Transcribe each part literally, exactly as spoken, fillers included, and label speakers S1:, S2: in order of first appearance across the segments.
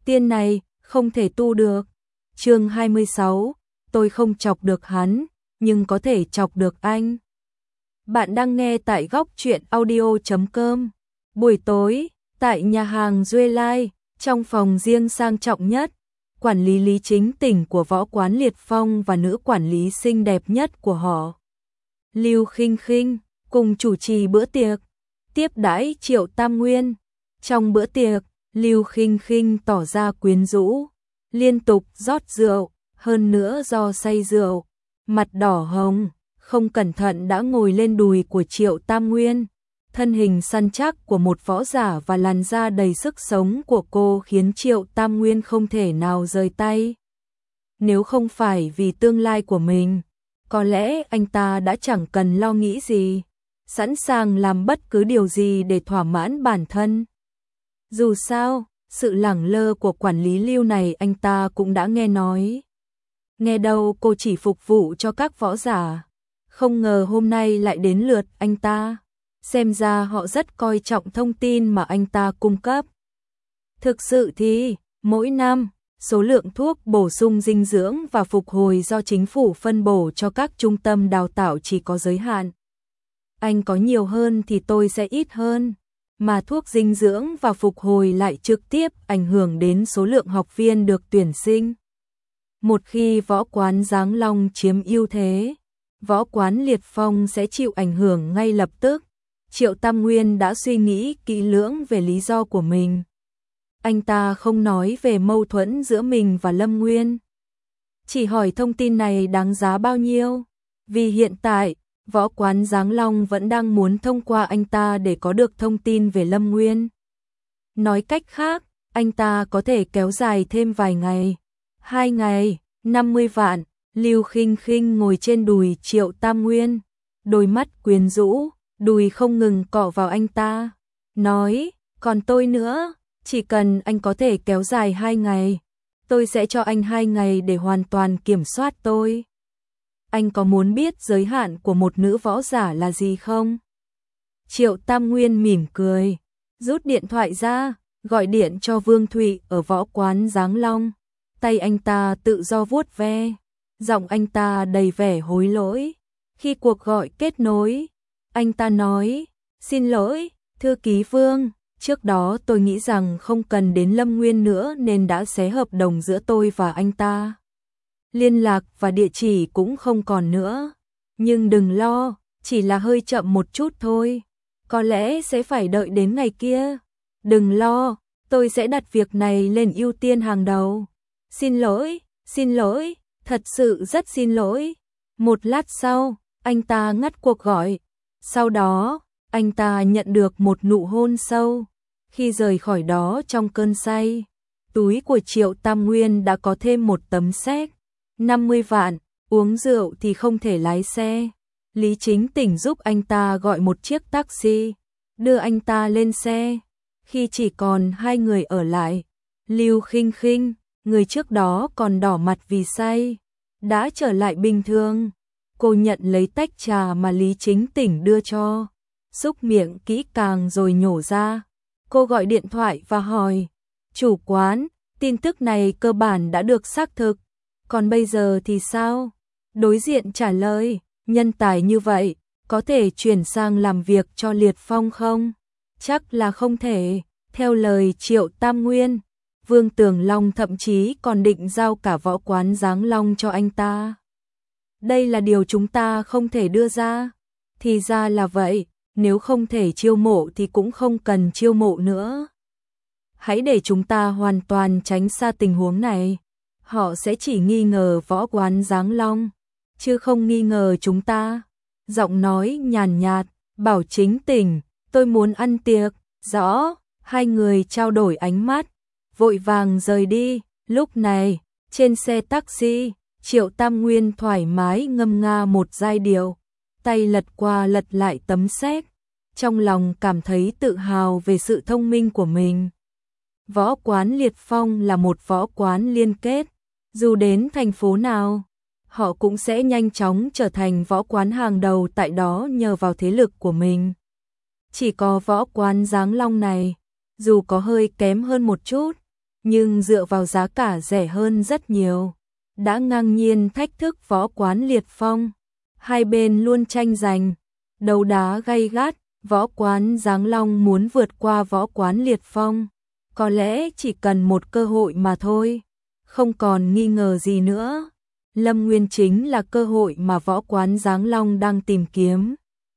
S1: tiên này không thể tu được. Chương hai mươi sáu, tôi không chọc được hắn, nhưng có thể chọc được anh. Bạn đang nghe tại góc truyện audio chấm com. Buổi tối, tại nhà hàng Duy Lai, trong phòng riêng sang trọng nhất, quản lý Lý Chính Tỉnh của võ quán Liệt Phong và nữ quản lý xinh đẹp nhất của họ, Lưu Khinh Khinh, cùng chủ trì bữa tiệc, tiếp đãi Triệu Tam Nguyên. Trong bữa tiệc, Lưu Khinh Khinh tỏ ra quyến rũ, liên tục rót rượu, hơn nữa do say rượu, mặt đỏ hồng, không cẩn thận đã ngồi lên đùi của Triệu Tam Nguyên. Thân hình săn chắc của một võ giả và làn da đầy sức sống của cô khiến Triệu Tam Nguyên không thể nào rời tay. Nếu không phải vì tương lai của mình, có lẽ anh ta đã chẳng cần lo nghĩ gì, sẵn sàng làm bất cứ điều gì để thỏa mãn bản thân. Dù sao, sự lẳng lơ của quản lý Lưu này anh ta cũng đã nghe nói. Nghe đâu cô chỉ phục vụ cho các võ giả, không ngờ hôm nay lại đến lượt anh ta. Xem ra họ rất coi trọng thông tin mà anh ta cung cấp. Thực sự thì, mỗi năm, số lượng thuốc bổ sung dinh dưỡng và phục hồi do chính phủ phân bổ cho các trung tâm đào tạo chỉ có giới hạn. Anh có nhiều hơn thì tôi sẽ ít hơn, mà thuốc dinh dưỡng và phục hồi lại trực tiếp ảnh hưởng đến số lượng học viên được tuyển sinh. Một khi võ quán Giáng Long chiếm ưu thế, võ quán Liệt Phong sẽ chịu ảnh hưởng ngay lập tức. Triệu Tam Nguyên đã suy nghĩ kỹ lưỡng về lý do của mình. Anh ta không nói về mâu thuẫn giữa mình và Lâm Nguyên, chỉ hỏi thông tin này đáng giá bao nhiêu. Vì hiện tại, võ quán Giáng Long vẫn đang muốn thông qua anh ta để có được thông tin về Lâm Nguyên. Nói cách khác, anh ta có thể kéo dài thêm vài ngày. Hai ngày, năm mươi vạn. Lưu Khinh Khinh ngồi trên đùi Triệu Tam Nguyên, đôi mắt quyến rũ, đùi không ngừng cọ vào anh ta, nói, còn tôi nữa, chỉ cần anh có thể kéo dài hai ngày, tôi sẽ cho anh hai ngày để hoàn toàn kiểm soát tôi. Anh có muốn biết giới hạn của một nữ võ giả là gì không? Triệu Tam Nguyên mỉm cười, rút điện thoại ra, gọi điện cho Vương Thụy ở võ quán Giáng Long. Tay anh ta tự do vuốt ve, giọng anh ta đầy vẻ hối lỗi. Khi cuộc gọi kết nối, anh ta nói, xin lỗi, thư ký Vương, trước đó tôi nghĩ rằng không cần đến Lâm Nguyên nữa nên đã xé hợp đồng giữa tôi và anh ta. Liên lạc và địa chỉ cũng không còn nữa. Nhưng đừng lo, chỉ là hơi chậm một chút thôi. Có lẽ sẽ phải đợi đến ngày kia. Đừng lo, tôi sẽ đặt việc này lên ưu tiên hàng đầu. Xin lỗi, xin lỗi, thật sự rất xin lỗi. Một lát sau, anh ta ngắt cuộc gọi. Sau đó, anh ta nhận được một nụ hôn sâu. Khi rời khỏi đó trong cơn say, túi của Triệu Tam Nguyên đã có thêm một tấm séc. năm mươi vạn, uống rượu thì không thể lái xe. Lý Chính Tỉnh giúp anh ta gọi một chiếc taxi, đưa anh ta lên xe. Khi chỉ còn hai người ở lại, Lưu Khinh Khinh, người trước đó còn đỏ mặt vì say, đã trở lại bình thường. Cô nhận lấy tách trà mà Lý Chính Tỉnh đưa cho, xúc miệng kỹ càng rồi nhổ ra. Cô gọi điện thoại và hỏi, chủ quán, tin tức này cơ bản đã được xác thực, còn bây giờ thì sao? Đối diện trả lời, nhân tài như vậy, có thể chuyển sang làm việc cho Liệt Phong không? Chắc là không thể, theo lời Triệu Tam Nguyên. Vương Tường Long thậm chí còn định giao cả võ quán Giáng Long cho anh ta. Đây là điều chúng ta không thể đưa ra. Thì ra là vậy, nếu không thể chiêu mộ thì cũng không cần chiêu mộ nữa. Hãy để chúng ta hoàn toàn tránh xa tình huống này. Họ sẽ chỉ nghi ngờ võ quán Giáng Long, chứ không nghi ngờ chúng ta. Giọng nói nhàn nhạt, bảo Chính Tỉnh, tôi muốn ăn tiệc. Rõ, hai người trao đổi ánh mắt, vội vàng rời đi. Lúc này, trên xe taxi, Triệu Tam Nguyên thoải mái ngâm nga một giai điệu, tay lật qua lật lại tấm séc, trong lòng cảm thấy tự hào về sự thông minh của mình. Võ quán Liệt Phong là một võ quán liên kết, dù đến thành phố nào, họ cũng sẽ nhanh chóng trở thành võ quán hàng đầu tại đó nhờ vào thế lực của mình. Chỉ có võ quán Giáng Long này, dù có hơi kém hơn một chút, nhưng dựa vào giá cả rẻ hơn rất nhiều, đã ngang nhiên thách thức Võ Quán Liệt Phong. Hai bên luôn tranh giành, đấu đá gay gắt, Võ Quán Giáng Long muốn vượt qua Võ Quán Liệt Phong, có lẽ chỉ cần một cơ hội mà thôi, không còn nghi ngờ gì nữa. Lâm Nguyên chính là cơ hội mà Võ Quán Giáng Long đang tìm kiếm.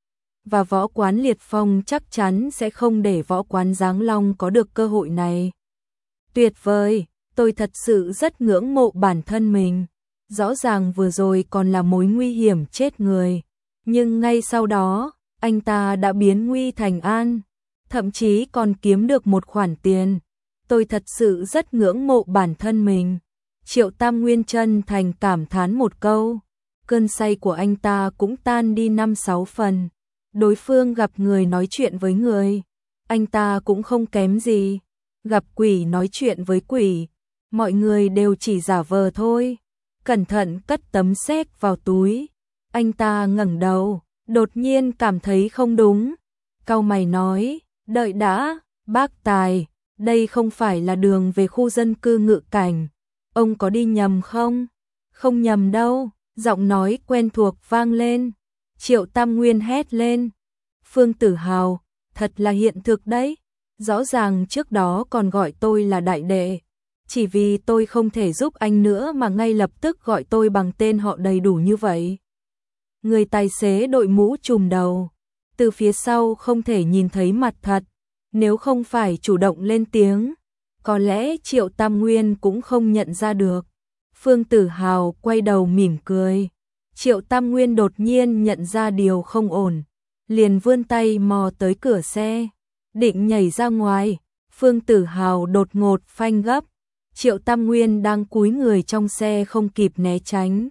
S1: Và Võ Quán Liệt Phong chắc chắn sẽ không để Võ Quán Giáng Long có được cơ hội này. Tuyệt vời, tôi thật sự rất ngưỡng mộ bản thân mình. Rõ ràng vừa rồi còn là mối nguy hiểm chết người, nhưng ngay sau đó, anh ta đã biến nguy thành an, thậm chí còn kiếm được một khoản tiền. Tôi thật sự rất ngưỡng mộ bản thân mình. Triệu Tam Nguyên chân thành cảm thán một câu, cơn say của anh ta cũng tan đi năm sáu phần. Đối phương gặp người nói chuyện với người, anh ta cũng không kém gì. Gặp quỷ nói chuyện với quỷ, mọi người đều chỉ giả vờ thôi. Cẩn thận cất tấm séc vào túi. Anh ta ngẩng đầu, đột nhiên cảm thấy không đúng. Cau mày nói, đợi đã, bác Tài, đây không phải là đường về khu dân cư Ngự Cảnh. Ông có đi nhầm không? Không nhầm đâu, giọng nói quen thuộc vang lên. Triệu Tam Nguyên hét lên. Phương Tử Hào, thật là hiện thực đấy. Rõ ràng trước đó còn gọi tôi là đại đệ. Chỉ vì tôi không thể giúp anh nữa mà ngay lập tức gọi tôi bằng tên họ đầy đủ như vậy. Người tài xế đội mũ trùm đầu, từ phía sau không thể nhìn thấy mặt thật. Nếu không phải chủ động lên tiếng, có lẽ Triệu Tam Nguyên cũng không nhận ra được. Phương Tử Hào quay đầu mỉm cười. Triệu Tam Nguyên đột nhiên nhận ra điều không ổn, liền vươn tay mò tới cửa xe, định nhảy ra ngoài. Phương Tử Hào đột ngột phanh gấp. Triệu Tam Nguyên đang cúi người trong xe không kịp né tránh,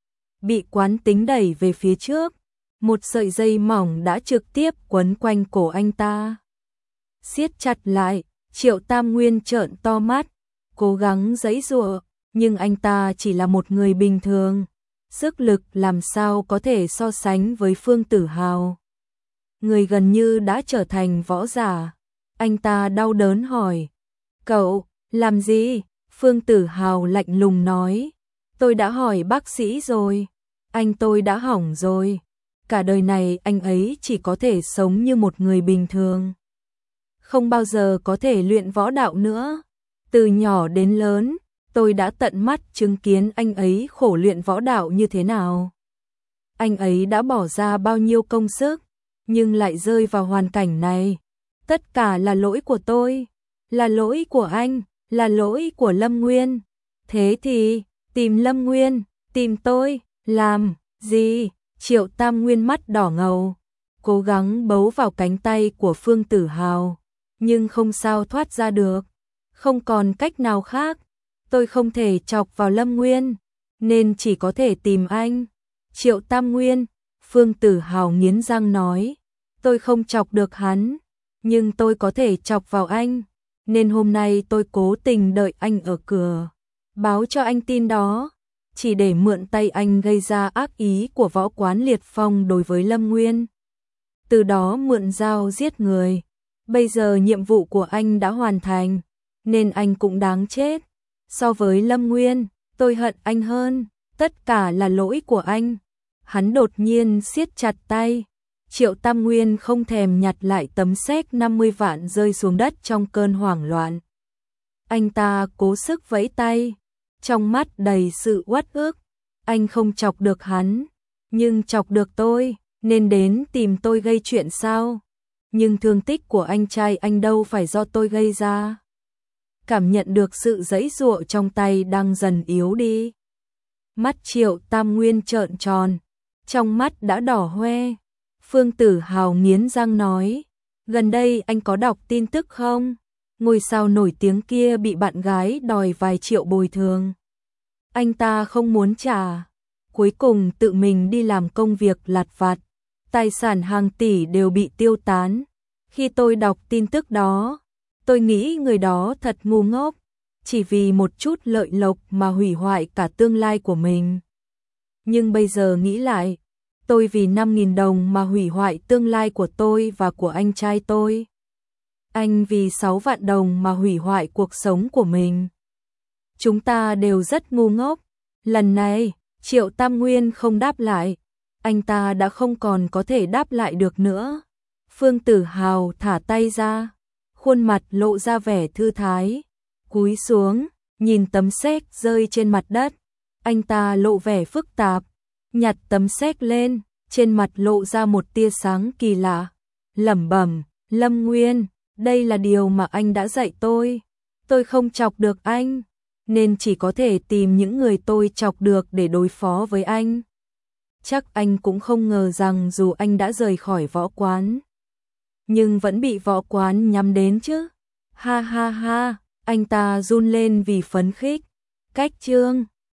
S1: bị quán tính đẩy về phía trước. Một sợi dây mỏng đã trực tiếp quấn quanh cổ anh ta, siết chặt lại. Triệu Tam Nguyên trợn to mắt, cố gắng giãy giụa, nhưng anh ta chỉ là một người bình thường, sức lực làm sao có thể so sánh với Phương Tử Hào, người gần như đã trở thành võ giả. Anh ta đau đớn hỏi, cậu, làm gì? Phương Tử Hào lạnh lùng nói, tôi đã hỏi bác sĩ rồi, anh tôi đã hỏng rồi, cả đời này anh ấy chỉ có thể sống như một người bình thường, không bao giờ có thể luyện võ đạo nữa. Từ nhỏ đến lớn, tôi đã tận mắt chứng kiến anh ấy khổ luyện võ đạo như thế nào. Anh ấy đã bỏ ra bao nhiêu công sức, nhưng lại rơi vào hoàn cảnh này. Tất cả là lỗi của tôi, là lỗi của anh, là lỗi của Lâm Nguyên. Thế thì, tìm Lâm Nguyên, tìm tôi, làm gì? Triệu Tam Nguyên mắt đỏ ngầu, cố gắng bấu vào cánh tay của Phương Tử Hào, nhưng không sao thoát ra được. Không còn cách nào khác, tôi không thể chọc vào Lâm Nguyên, nên chỉ có thể tìm anh. Triệu Tam Nguyên, Phương Tử Hào nghiến răng nói, tôi không chọc được hắn, nhưng tôi có thể chọc vào anh, nên hôm nay tôi cố tình đợi anh ở cửa, báo cho anh tin đó, chỉ để mượn tay anh gây ra ác ý của Võ Quán Liệt Phong đối với Lâm Nguyên. Từ đó mượn dao giết người. Bây giờ nhiệm vụ của anh đã hoàn thành, nên anh cũng đáng chết. So với Lâm Nguyên, tôi hận anh hơn, tất cả là lỗi của anh. Hắn đột nhiên siết chặt tay. Triệu Tam Nguyên không thèm nhặt lại tấm séc năm mươi vạn rơi xuống đất trong cơn hoảng loạn. Anh ta cố sức vẫy tay, trong mắt đầy sự uất ức. Anh không chọc được hắn, nhưng chọc được tôi, nên đến tìm tôi gây chuyện sao? Nhưng thương tích của anh trai anh đâu phải do tôi gây ra. Cảm nhận được sự giãy giụa trong tay đang dần yếu đi. Mắt Triệu Tam Nguyên trợn tròn, trong mắt đã đỏ hoe. Phương Tử Hào nghiến răng nói, gần đây anh có đọc tin tức không? Ngôi sao nổi tiếng kia bị bạn gái đòi vài triệu bồi thường. Anh ta không muốn trả, cuối cùng tự mình đi làm công việc lặt vặt. Tài sản hàng tỷ đều bị tiêu tán. Khi tôi đọc tin tức đó, tôi nghĩ người đó thật ngu ngốc, chỉ vì một chút lợi lộc mà hủy hoại cả tương lai của mình. Nhưng bây giờ nghĩ lại, tôi vì năm nghìn đồng mà hủy hoại tương lai của tôi và của anh trai tôi. Anh vì sáu vạn đồng mà hủy hoại cuộc sống của mình. Chúng ta đều rất ngu ngốc. Lần này, Triệu Tam Nguyên không đáp lại. Anh ta đã không còn có thể đáp lại được nữa. Phương Tử Hào thả tay ra, khuôn mặt lộ ra vẻ thư thái, cúi xuống, nhìn tấm séc rơi trên mặt đất. Anh ta lộ vẻ phức tạp, nhặt tấm séc lên, trên mặt lộ ra một tia sáng kỳ lạ, lẩm bẩm, Lâm Nguyên, đây là điều mà anh đã dạy tôi. Tôi không chọc được anh, nên chỉ có thể tìm những người tôi chọc được để đối phó với anh. Chắc anh cũng không ngờ rằng dù anh đã rời khỏi võ quán, nhưng vẫn bị võ quán nhắm đến chứ. Ha ha ha, anh ta run lên vì phấn khích. Cách chương